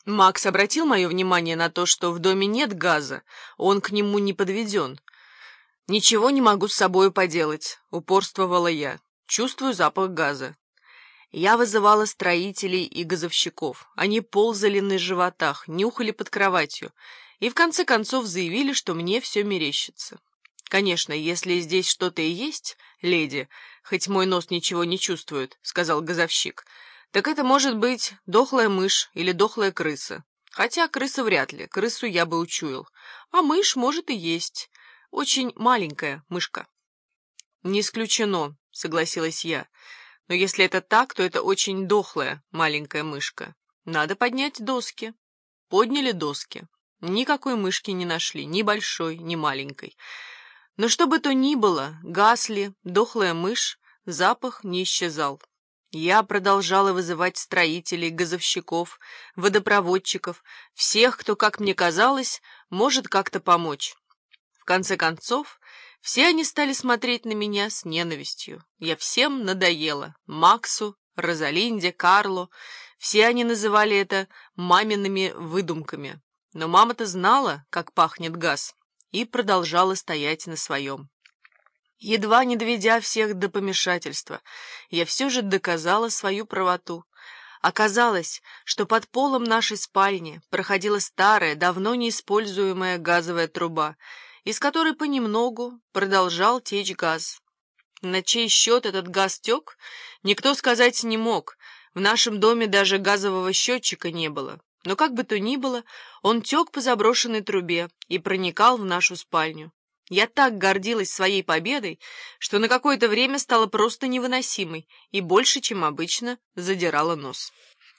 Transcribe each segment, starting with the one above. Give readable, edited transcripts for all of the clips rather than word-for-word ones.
Макс обратил мое внимание на то, что в доме нет газа, он к нему не подведен. «Ничего не могу с собою поделать», — упорствовала я. «Чувствую запах газа». Я вызывала строителей и газовщиков. Они ползали на животах, нюхали под кроватью и в конце концов заявили, что мне все мерещится. «Конечно, если здесь что-то и есть, леди, хоть мой нос ничего не чувствует», — сказал газовщик, «так это может быть дохлая мышь или дохлая крыса. Хотя крыса вряд ли, крысу я бы учуял. А мышь может и есть. Очень маленькая мышка». «Не исключено», — согласилась я. «Но если это так, то это очень дохлая маленькая мышка. Надо поднять доски». Подняли доски. Никакой мышки не нашли, ни большой, ни маленькой. Но что бы то ни было, гасли, дохлая мышь, запах не исчезал. Я продолжала вызывать строителей, газовщиков, водопроводчиков, всех, кто, как мне казалось, может как-то помочь. В конце концов, все они стали смотреть на меня с ненавистью. Я всем надоела. Максу, Розалинде, Карлу. Все они называли это мамиными выдумками. Но мама-то знала, как пахнет газ, и продолжала стоять на своем. Едва не доведя всех до помешательства, я все же доказала свою правоту. Оказалось, что под полом нашей спальни проходила старая, давно неиспользуемая газовая труба, из которой понемногу продолжал течь газ. На чей счет этот газ тек, никто сказать не мог. В нашем доме даже газового счетчика не было. Но как бы то ни было, он тек по заброшенной трубе и проникал в нашу спальню. Я так гордилась своей победой, что на какое-то время стала просто невыносимой и больше, чем обычно, задирала нос.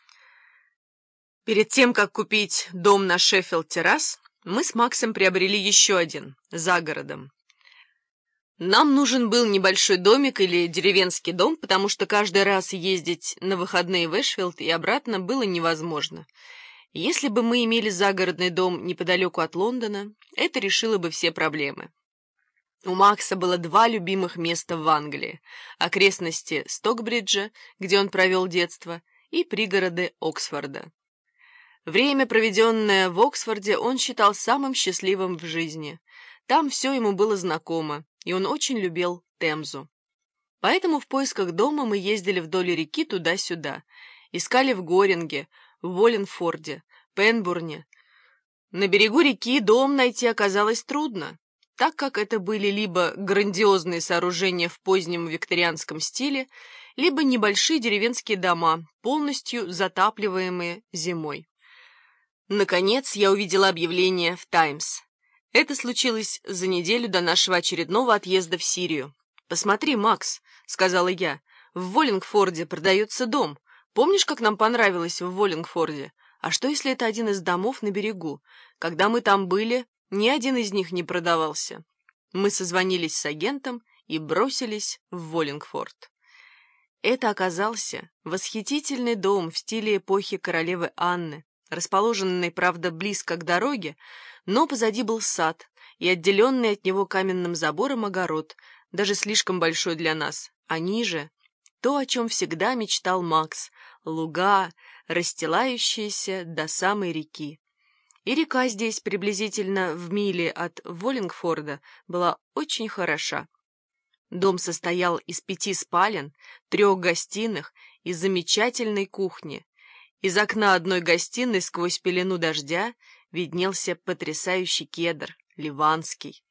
Перед тем, как купить дом на Шеффилд-террас, мы с Максом приобрели еще один, за городом. Нам нужен был небольшой домик или деревенский дом, потому что каждый раз ездить на выходные в Эшфилд и обратно было невозможно. Если бы мы имели загородный дом неподалеку от Лондона, это решило бы все проблемы. У Макса было два любимых места в Англии — окрестности Стокбриджа, где он провел детство, и пригороды Оксфорда. Время, проведенное в Оксфорде, он считал самым счастливым в жизни. Там все ему было знакомо, и он очень любил Темзу. Поэтому в поисках дома мы ездили вдоль реки туда-сюда, искали в Горинге, в Уоллингфорде, Пенбурне. На берегу реки дом найти оказалось трудно, так как это были либо грандиозные сооружения в позднем викторианском стиле, либо небольшие деревенские дома, полностью затапливаемые зимой. Наконец я увидела объявление в «Таймс». Это случилось за неделю до нашего очередного отъезда в Сирию. «Посмотри, Макс», — сказала я, — «в Уоллингфорде продается дом. Помнишь, как нам понравилось в Уоллингфорде? А что, если это один из домов на берегу? Когда мы там были, ни один из них не продавался». Мы созвонились с агентом и бросились в Уоллингфорд. Это оказался восхитительный дом в стиле эпохи королевы Анны, расположенный, правда, близко к дороге, но позади был сад и отделенный от него каменным забором огород, даже слишком большой для нас, а ниже — то, о чем всегда мечтал Макс — луга, расстилающиеся до самой реки. И река здесь, приблизительно в миле от Уоллингфорда, была очень хороша. Дом состоял из 5 спален, 3 гостиных и замечательной кухни. Из окна одной гостиной сквозь пелену дождя виднелся потрясающий кедр, ливанский.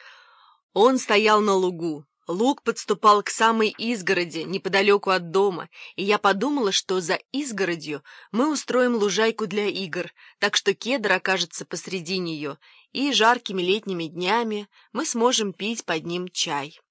Он стоял на лугу. Луг подступал к самой изгороди, неподалеку от дома, и я подумала, что за изгородью мы устроим лужайку для игр, так что кедр окажется посреди нее, и жаркими летними днями мы сможем пить под ним чай.